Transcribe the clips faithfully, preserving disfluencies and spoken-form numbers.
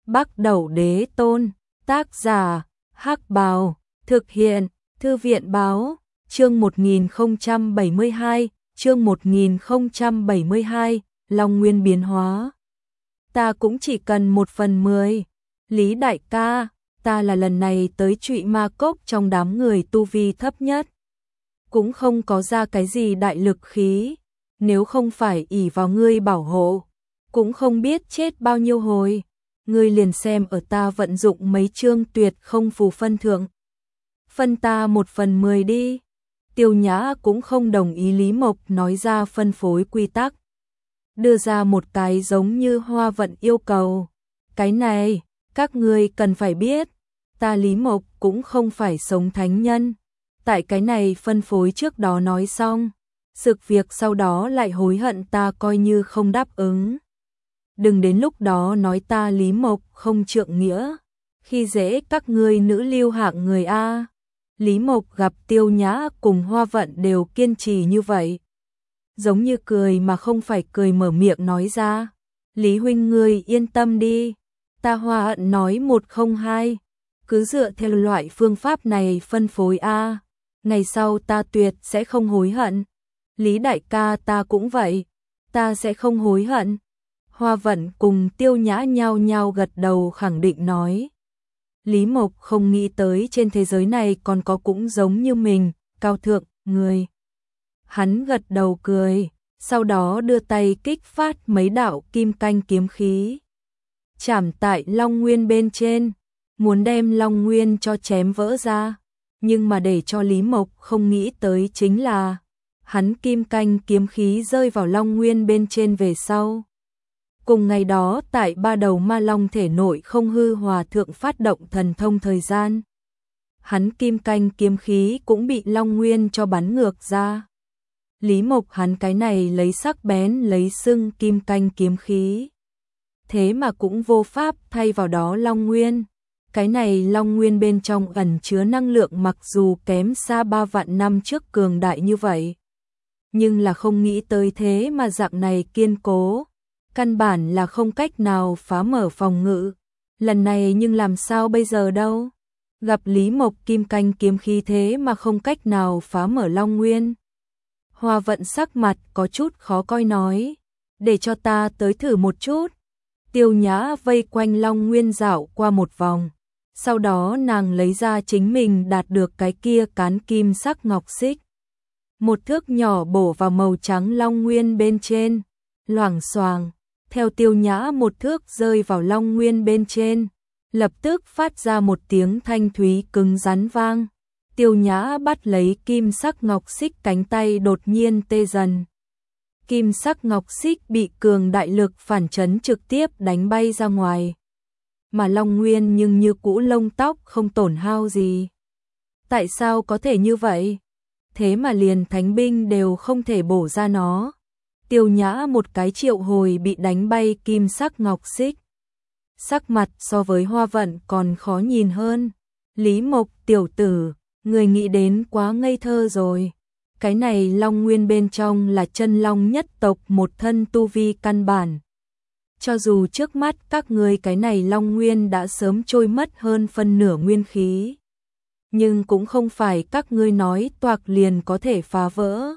Bắc Đẩu Đế Tôn, tác giả, Hắc Bào, thực hiện, Thư viện báo, chương một nghìn không trăm bảy mươi hai, chương một nghìn không trăm bảy mươi hai, Long Nguyên biến hóa. Ta cũng chỉ cần một phần mười. Lý đại ca, ta là lần này tới Trụy Ma Cốc trong đám người tu vi thấp nhất. Cũng không có ra cái gì đại lực khí, nếu không phải ỷ vào ngươi bảo hộ, cũng không biết chết bao nhiêu hồi. Ngươi liền xem ở ta vận dụng mấy chương tuyệt không phù phân thượng. Phân ta một phần mười đi. Tiêu Nhã cũng không đồng ý Lý Mộc nói ra phân phối quy tắc. Đưa ra một cái giống như Hoa Vận yêu cầu. Cái này, các ngươi cần phải biết, ta Lý Mộc cũng không phải sống thánh nhân. Tại cái này phân phối trước đó nói xong, sực việc sau đó lại hối hận ta coi như không đáp ứng. Đừng đến lúc đó nói ta Lý Mộc không trượng nghĩa, khi dễ các ngươi nữ lưu hạng người A. Lý Mộc gặp Tiêu Nhã cùng Hoa Vận đều kiên trì như vậy. Giống như cười mà không phải cười mở miệng nói ra. Lý huynh ngươi yên tâm đi, ta Hoa Vận nói một không hai, cứ dựa theo loại phương pháp này phân phối A. Ngày sau ta tuyệt sẽ không hối hận. Lý đại ca ta cũng vậy, ta sẽ không hối hận. Hoa Vận cùng Tiêu Nhã nhao nhao gật đầu khẳng định nói. Lý Mộc không nghĩ tới trên thế giới này còn có cũng giống như mình, cao thượng, người. Hắn gật đầu cười, sau đó đưa tay kích phát mấy đạo kim canh kiếm khí. Chảm tại Long Nguyên bên trên, muốn đem Long Nguyên cho chém vỡ ra. Nhưng mà để cho Lý Mộc không nghĩ tới chính là, hắn kim canh kiếm khí rơi vào Long Nguyên bên trên về sau. Cùng ngày đó tại ba đầu ma long thể nội không hư hòa thượng phát động thần thông thời gian. Hắn kim canh kiếm khí cũng bị Long Nguyên cho bắn ngược ra. Lý Mộc hắn cái này lấy sắc bén lấy sưng kim canh kiếm khí. Thế mà cũng vô pháp thay vào đó Long Nguyên. Cái này Long Nguyên bên trong ẩn chứa năng lượng mặc dù kém xa ba vạn năm trước cường đại như vậy. Nhưng là không nghĩ tới thế mà dạng này kiên cố. Căn bản là không cách nào phá mở phòng ngự. Lần này nhưng làm sao bây giờ đâu. Gặp Lý Mộc kim canh kiếm khí thế mà không cách nào phá mở Long Nguyên. Hoa Vận sắc mặt có chút khó coi nói. Để cho ta tới thử một chút. Tiêu Nhã vây quanh Long Nguyên dạo qua một vòng. Sau đó nàng lấy ra chính mình đạt được cái kia cán kim sắc ngọc xích. Một thước nhỏ bổ vào màu trắng Long Nguyên bên trên. Loảng xoàng. Theo Tiêu Nhã một thước rơi vào Long Nguyên bên trên, lập tức phát ra một tiếng thanh thúy cứng rắn vang. Tiêu Nhã bắt lấy kim sắc ngọc xích cánh tay đột nhiên tê dần. Kim sắc ngọc xích bị cường đại lực phản chấn trực tiếp đánh bay ra ngoài. Mà Long Nguyên nhưng như cũ lông tóc không tổn hao gì. Tại sao có thể như vậy? Thế mà liền thánh binh đều không thể bổ ra nó. Tiêu Nhã một cái triệu hồi bị đánh bay kim sắc ngọc xích. Sắc mặt so với Hoa Vận còn khó nhìn hơn. Lý Mộc tiểu tử, người nghĩ đến quá ngây thơ rồi. Cái này Long Nguyên bên trong là chân long nhất tộc một thân tu vi căn bản. Cho dù trước mắt các ngươi cái này Long Nguyên đã sớm trôi mất hơn phân nửa nguyên khí. Nhưng cũng không phải các ngươi nói toạc liền có thể phá vỡ.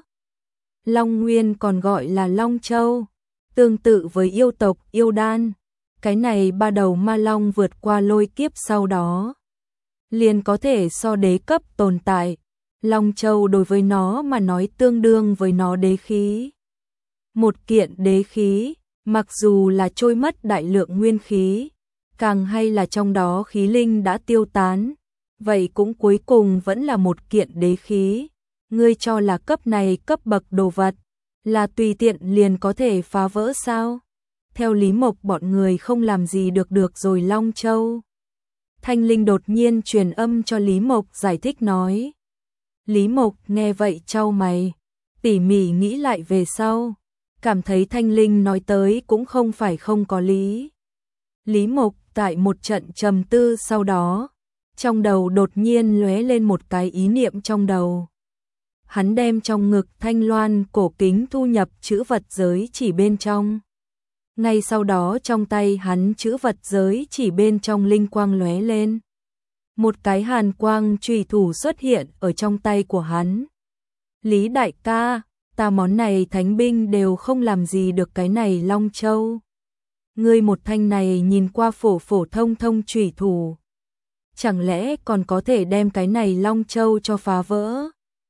Long Nguyên còn gọi là Long Châu, tương tự với yêu tộc yêu đan. Cái này ba đầu ma long vượt qua lôi kiếp sau đó, liền có thể so đế cấp tồn tại. Long Châu đối với nó mà nói tương đương với nó đế khí. Một kiện đế khí, mặc dù là trôi mất đại lượng nguyên khí, càng hay là trong đó khí linh đã tiêu tán, vậy cũng cuối cùng vẫn là một kiện đế khí. Ngươi cho là cấp này cấp bậc đồ vật, là tùy tiện liền có thể phá vỡ sao? Theo Lý Mộc bọn người không làm gì được được rồi Long Châu. Thanh Linh đột nhiên truyền âm cho Lý Mộc giải thích nói. Lý Mộc nghe vậy chau mày, tỉ mỉ nghĩ lại về sau, cảm thấy Thanh Linh nói tới cũng không phải không có lý. Lý Mộc tại một trận trầm tư sau đó, trong đầu đột nhiên lóe lên một cái ý niệm trong đầu. Hắn đem trong ngực thanh loan cổ kính thu nhập chữ vật giới chỉ bên trong. Ngay sau đó trong tay hắn chữ vật giới chỉ bên trong linh quang lóe lên. Một cái hàn quang chùy thủ xuất hiện ở trong tay của hắn. Lý đại ca, ta món này thánh binh đều không làm gì được cái này Long Châu. Ngươi một thanh này nhìn qua phổ phổ thông thông chùy thủ. Chẳng lẽ còn có thể đem cái này Long Châu cho phá vỡ?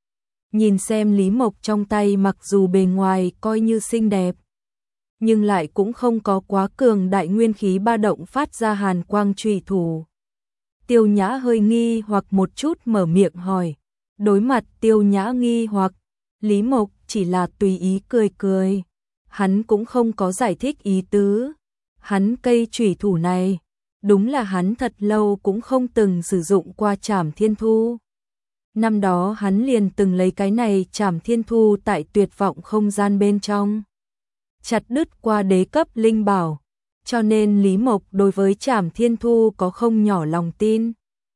Nhìn xem Lý Mộc trong tay mặc dù bề ngoài coi như xinh đẹp, nhưng lại cũng không có quá cường đại nguyên khí ba động phát ra hàn quang chùy thủ. Tiêu Nhã hơi nghi hoặc một chút mở miệng hỏi. Đối mặt Tiêu Nhã nghi hoặc, Lý Mộc chỉ là tùy ý cười cười. Hắn cũng không có giải thích ý tứ. Hắn cây chùy thủ này, đúng là hắn thật lâu cũng không từng sử dụng qua Trảm Thiên Thu. Năm đó hắn liền từng lấy cái này Trảm Thiên Thu tại tuyệt vọng không gian bên trong. Chặt đứt qua đế cấp linh bảo, cho nên Lý Mộc đối với Trảm Thiên Thu có không nhỏ lòng tin.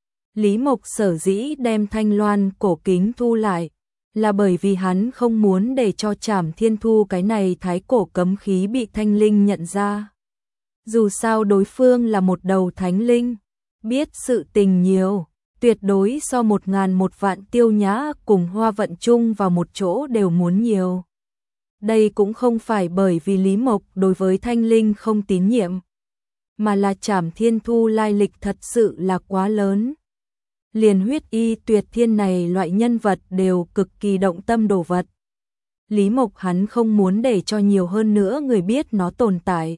Lý Mộc sở dĩ đem thanh loan cổ kính thu lại, là bởi vì hắn không muốn để cho Trảm Thiên Thu cái này thái cổ cấm khí bị thanh linh nhận ra. Dù sao đối phương là một đầu thánh linh, biết sự tình nhiều, tuyệt đối so một ngàn một vạn Tiêu Nhã cùng Hoa Vận chung vào một chỗ đều muốn nhiều. Đây cũng không phải bởi vì Lý Mộc đối với thanh linh không tín nhiệm, mà là Trảm Thiên Thu lai lịch thật sự là quá lớn. Liền huyết y tuyệt thiên này loại nhân vật đều cực kỳ động tâm đồ vật. Lý Mộc hắn không muốn để cho nhiều hơn nữa người biết nó tồn tại.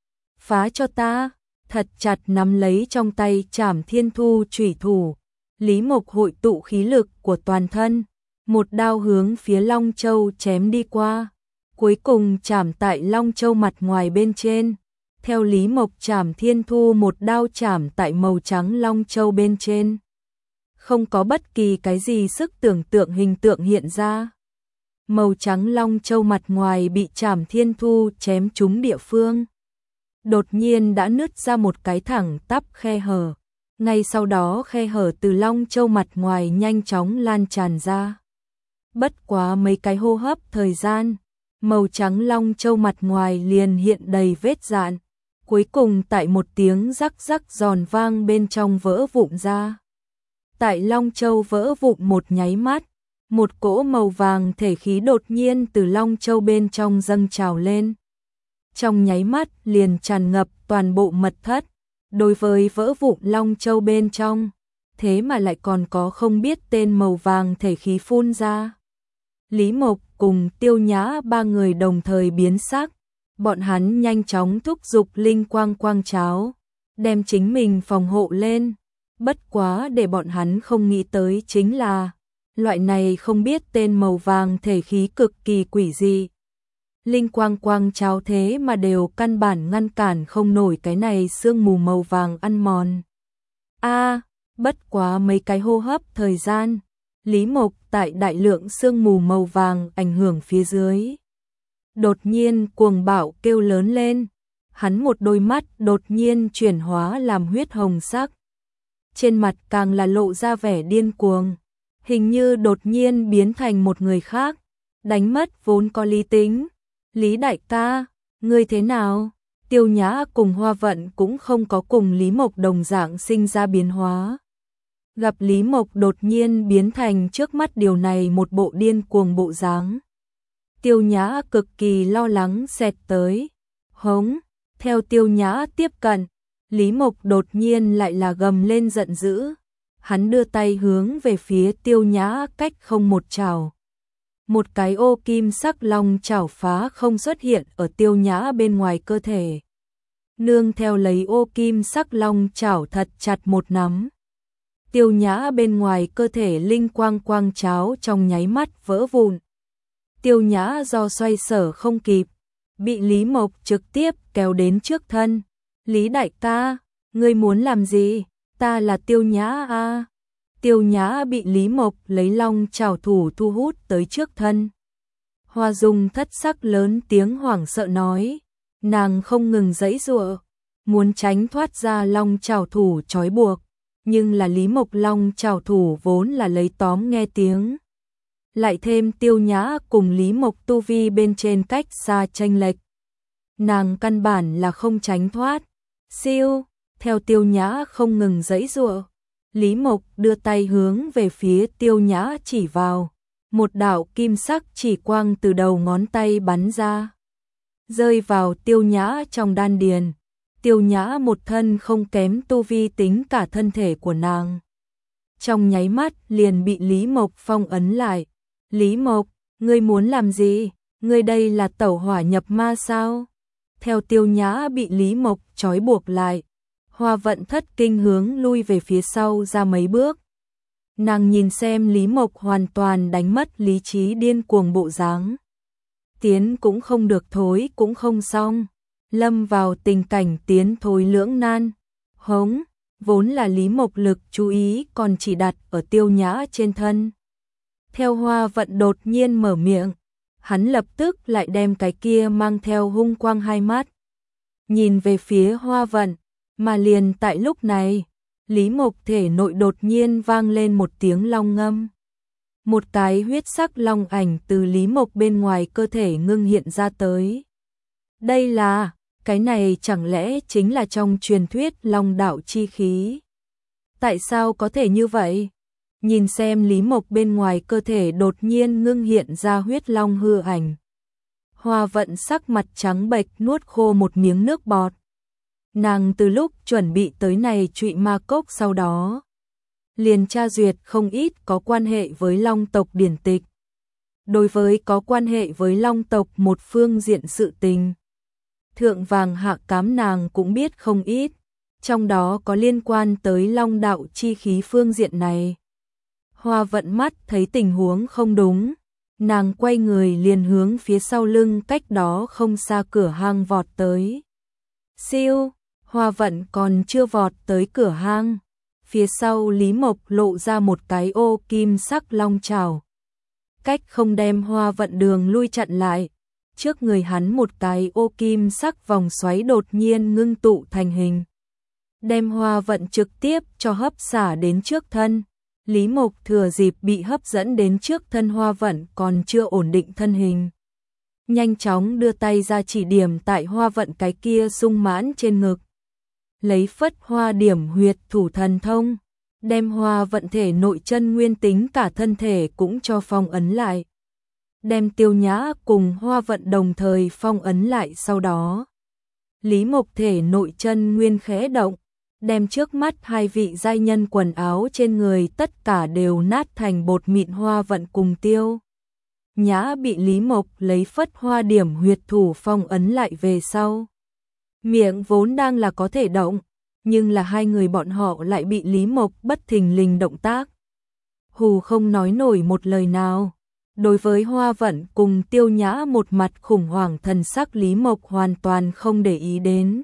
Phá cho ta, thật chặt nắm lấy trong tay Trảm Thiên Thu chủy thủ. Lý Mộc hội tụ khí lực của toàn thân, một đao hướng phía Long Châu chém đi qua. Cuối cùng chạm tại Long Châu mặt ngoài bên trên. Theo Lý Mộc Trảm Thiên Thu một đao chạm tại màu trắng Long Châu bên trên. Không có bất kỳ cái gì sức tưởng tượng hình tượng hiện ra. Màu trắng Long Châu mặt ngoài bị Trảm Thiên Thu chém trúng địa phương. Đột nhiên đã nứt ra một cái thẳng tắp khe hở. Ngay sau đó khe hở từ Long Châu mặt ngoài nhanh chóng lan tràn ra. Bất quá mấy cái hô hấp thời gian, màu trắng Long Châu mặt ngoài liền hiện đầy vết dạn, cuối cùng tại một tiếng rắc rắc giòn vang bên trong vỡ vụn ra. Tại Long Châu vỡ vụn một nháy mắt, một cỗ màu vàng thể khí đột nhiên từ Long Châu bên trong dâng trào lên. Trong nháy mắt liền tràn ngập toàn bộ mật thất. Đối với vỡ vụn Long Châu bên trong, thế mà lại còn có không biết tên màu vàng thể khí phun ra. Lý Mộc cùng Tiêu Nhã ba người đồng thời biến sắc, bọn hắn nhanh chóng thúc giục linh quang quang cháo, đem chính mình phòng hộ lên. Bất quá để bọn hắn không nghĩ tới chính là, loại này không biết tên màu vàng thể khí cực kỳ quỷ dị. Linh quang quang cháo thế mà đều căn bản ngăn cản không nổi cái này sương mù màu vàng ăn mòn. A, à, bất quá mấy cái hô hấp thời gian, Lý Mộc tại đại lượng sương mù màu vàng ảnh hưởng phía dưới. Đột nhiên cuồng bạo kêu lớn lên, hắn một đôi mắt đột nhiên chuyển hóa làm huyết hồng sắc. Trên mặt càng là lộ ra vẻ điên cuồng, hình như đột nhiên biến thành một người khác, đánh mất vốn có lý tính. Lý đại ca, ngươi thế nào? Tiêu Nhã cùng Hoa Vận cũng không có cùng Lý Mộc đồng dạng sinh ra biến hóa. Gặp Lý Mộc đột nhiên biến thành trước mắt điều này một bộ điên cuồng bộ dáng. Tiêu Nhã cực kỳ lo lắng xẹt tới. Hống, theo Tiêu Nhã tiếp cận, Lý Mộc đột nhiên lại là gầm lên giận dữ. Hắn đưa tay hướng về phía Tiêu Nhã cách không một trảo. Một cái ô kim sắc long chảo phá không xuất hiện ở Tiêu Nhã bên ngoài cơ thể. Nương theo lấy ô kim sắc long chảo thật chặt một nắm. Tiêu Nhã bên ngoài cơ thể linh quang quang cháo trong nháy mắt vỡ vụn. Tiêu Nhã do xoay sở không kịp, bị Lý Mộc trực tiếp kéo đến trước thân. Lý đại ca, ngươi muốn làm gì? Ta là Tiêu Nhã a. À. Tiêu Nhã bị Lý Mộc lấy long chảo thủ thu hút tới trước thân. Hoa Dung thất sắc lớn tiếng hoảng sợ nói, nàng không ngừng giãy giụa, muốn tránh thoát ra long chảo thủ trói buộc, nhưng là Lý Mộc long chảo thủ vốn là lấy tóm nghe tiếng. Lại thêm Tiêu Nhã cùng Lý Mộc tu vi bên trên cách xa chênh lệch. nàng căn bản là không tránh thoát. Siêu, theo Tiêu Nhã không ngừng giãy giụa, Lý Mộc đưa tay hướng về phía Tiêu Nhã chỉ vào, một đạo kim sắc chỉ quang từ đầu ngón tay bắn ra, rơi vào Tiêu Nhã trong đan điền. Tiêu Nhã một thân không kém tu vi tính cả thân thể của nàng, trong nháy mắt liền bị Lý Mộc phong ấn lại. Lý Mộc, ngươi muốn làm gì? Ngươi đây là tẩu hỏa nhập ma sao? Theo Tiêu Nhã bị Lý Mộc trói buộc lại, Hoa Vận thất kinh hướng lui về phía sau ra mấy bước. Nàng nhìn xem Lý Mộc hoàn toàn đánh mất lý trí điên cuồng bộ dáng. Tiến cũng không được thối cũng không xong, lâm vào tình cảnh tiến thối lưỡng nan. Hống, vốn là Lý Mộc lực chú ý còn chỉ đặt ở Tiêu Nhã trên thân. Theo Hoa Vận đột nhiên mở miệng, hắn lập tức lại đem cái kia mang theo hung quang hai mắt nhìn về phía Hoa Vận, mà liền tại lúc này, Lý Mộc thể nội đột nhiên vang lên một tiếng long ngâm. Một cái huyết sắc long ảnh từ Lý Mộc bên ngoài cơ thể ngưng hiện ra tới. Đây là, cái này chẳng lẽ chính là trong truyền thuyết long đạo chi khí? Tại sao có thể như vậy? Nhìn xem Lý Mộc bên ngoài cơ thể đột nhiên ngưng hiện ra huyết long hư ảnh. Hoa Vận sắc mặt trắng bệch nuốt khô một miếng nước bọt. Nàng từ lúc chuẩn bị tới này trụy ma cốc sau đó, liền tra duyệt không ít có quan hệ với long tộc điển tịch. Đối với có quan hệ với long tộc một phương diện sự tình, thượng vàng hạ cám nàng cũng biết không ít, trong đó có liên quan tới long đạo chi khí phương diện này. Hoa Vận mắt thấy tình huống không đúng, nàng quay người liền hướng phía sau lưng cách đó không xa cửa hang vọt tới. Siêu, Hoa Vận còn chưa vọt tới cửa hang, phía sau Lý Mộc lộ ra một cái ô kim sắc long trảo. Cách không đem Hoa Vận đường lui chặn lại, trước người hắn một cái ô kim sắc vòng xoáy đột nhiên ngưng tụ thành hình, đem Hoa Vận trực tiếp cho hấp xả đến trước thân. Lý Mộc thừa dịp bị hấp dẫn đến trước thân Hoa Vận còn chưa ổn định thân hình, nhanh chóng đưa tay ra chỉ điểm tại Hoa Vận cái kia sung mãn trên ngực, lấy phất hoa điểm huyệt thủ thần thông, đem Hoa Vận thể nội chân nguyên tính cả thân thể cũng cho phong ấn lại. Đem Tiêu Nhã cùng Hoa Vận đồng thời phong ấn lại sau đó, Lý Mộc thể nội chân nguyên khẽ động, đem trước mắt hai vị giai nhân quần áo trên người tất cả đều nát thành bột mịn. Hoa Vận cùng Tiêu Nhã bị Lý Mộc lấy phất hoa điểm huyệt thủ phong ấn lại về sau, miệng vốn đang là có thể động, nhưng là hai người bọn họ lại bị Lý Mộc bất thình lình động tác hù không nói nổi một lời nào. Đối với Hoa Vận cùng Tiêu Nhã một mặt khủng hoảng thần sắc, Lý Mộc hoàn toàn không để ý đến.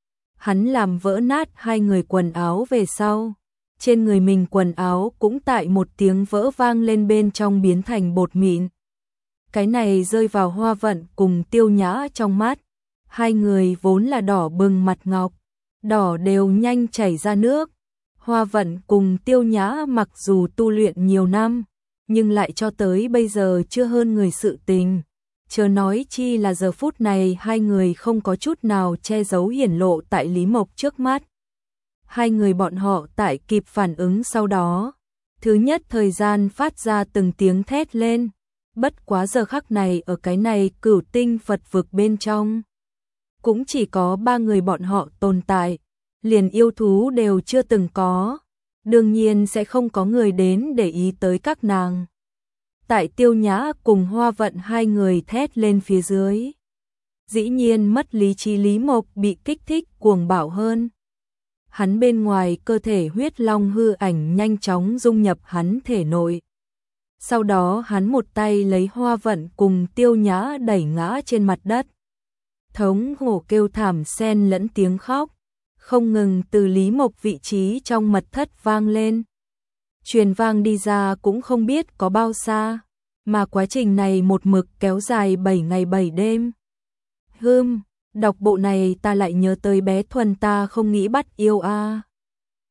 Hắn làm vỡ nát hai người quần áo về sau, trên người mình quần áo cũng tại một tiếng vỡ vang lên bên trong biến thành bột mịn. Cái này rơi vào Hoa Vận cùng Tiêu Nhã trong mắt, hai người vốn là đỏ bừng mặt ngọc, đỏ đều nhanh chảy ra nước. Hoa Vận cùng Tiêu Nhã mặc dù tu luyện nhiều năm, nhưng lại cho tới bây giờ chưa hơn người sự tình. Chớ nói chi là giờ phút này hai người không có chút nào che giấu hiển lộ tại Lý Mộc trước mắt. Hai người bọn họ tại kịp phản ứng sau đó, thứ nhất thời gian phát ra từng tiếng thét lên. Bất quá giờ khắc này ở cái này cửu tinh Phật vực bên trong, cũng chỉ có ba người bọn họ tồn tại, liền yêu thú đều chưa từng có, đương nhiên sẽ không có người đến để ý tới các nàng. Tại Tiêu Nhã cùng Hoa Vận hai người thét lên phía dưới, dĩ nhiên mất lý trí Lý Mộc bị kích thích cuồng bạo hơn. Hắn bên ngoài cơ thể huyết long hư ảnh nhanh chóng dung nhập hắn thể nội. Sau đó hắn một tay lấy Hoa Vận cùng Tiêu Nhã đẩy ngã trên mặt đất. Thống hổ kêu thảm xen lẫn tiếng khóc, không ngừng từ Lý Mộc vị trí trong mật thất vang lên. Truyền vang đi ra cũng không biết có bao xa, mà quá trình này một mực kéo dài bảy ngày bảy đêm. Hừm, đọc bộ này ta lại nhớ tới bé Thuần ta không nghĩ bắt yêu a. À.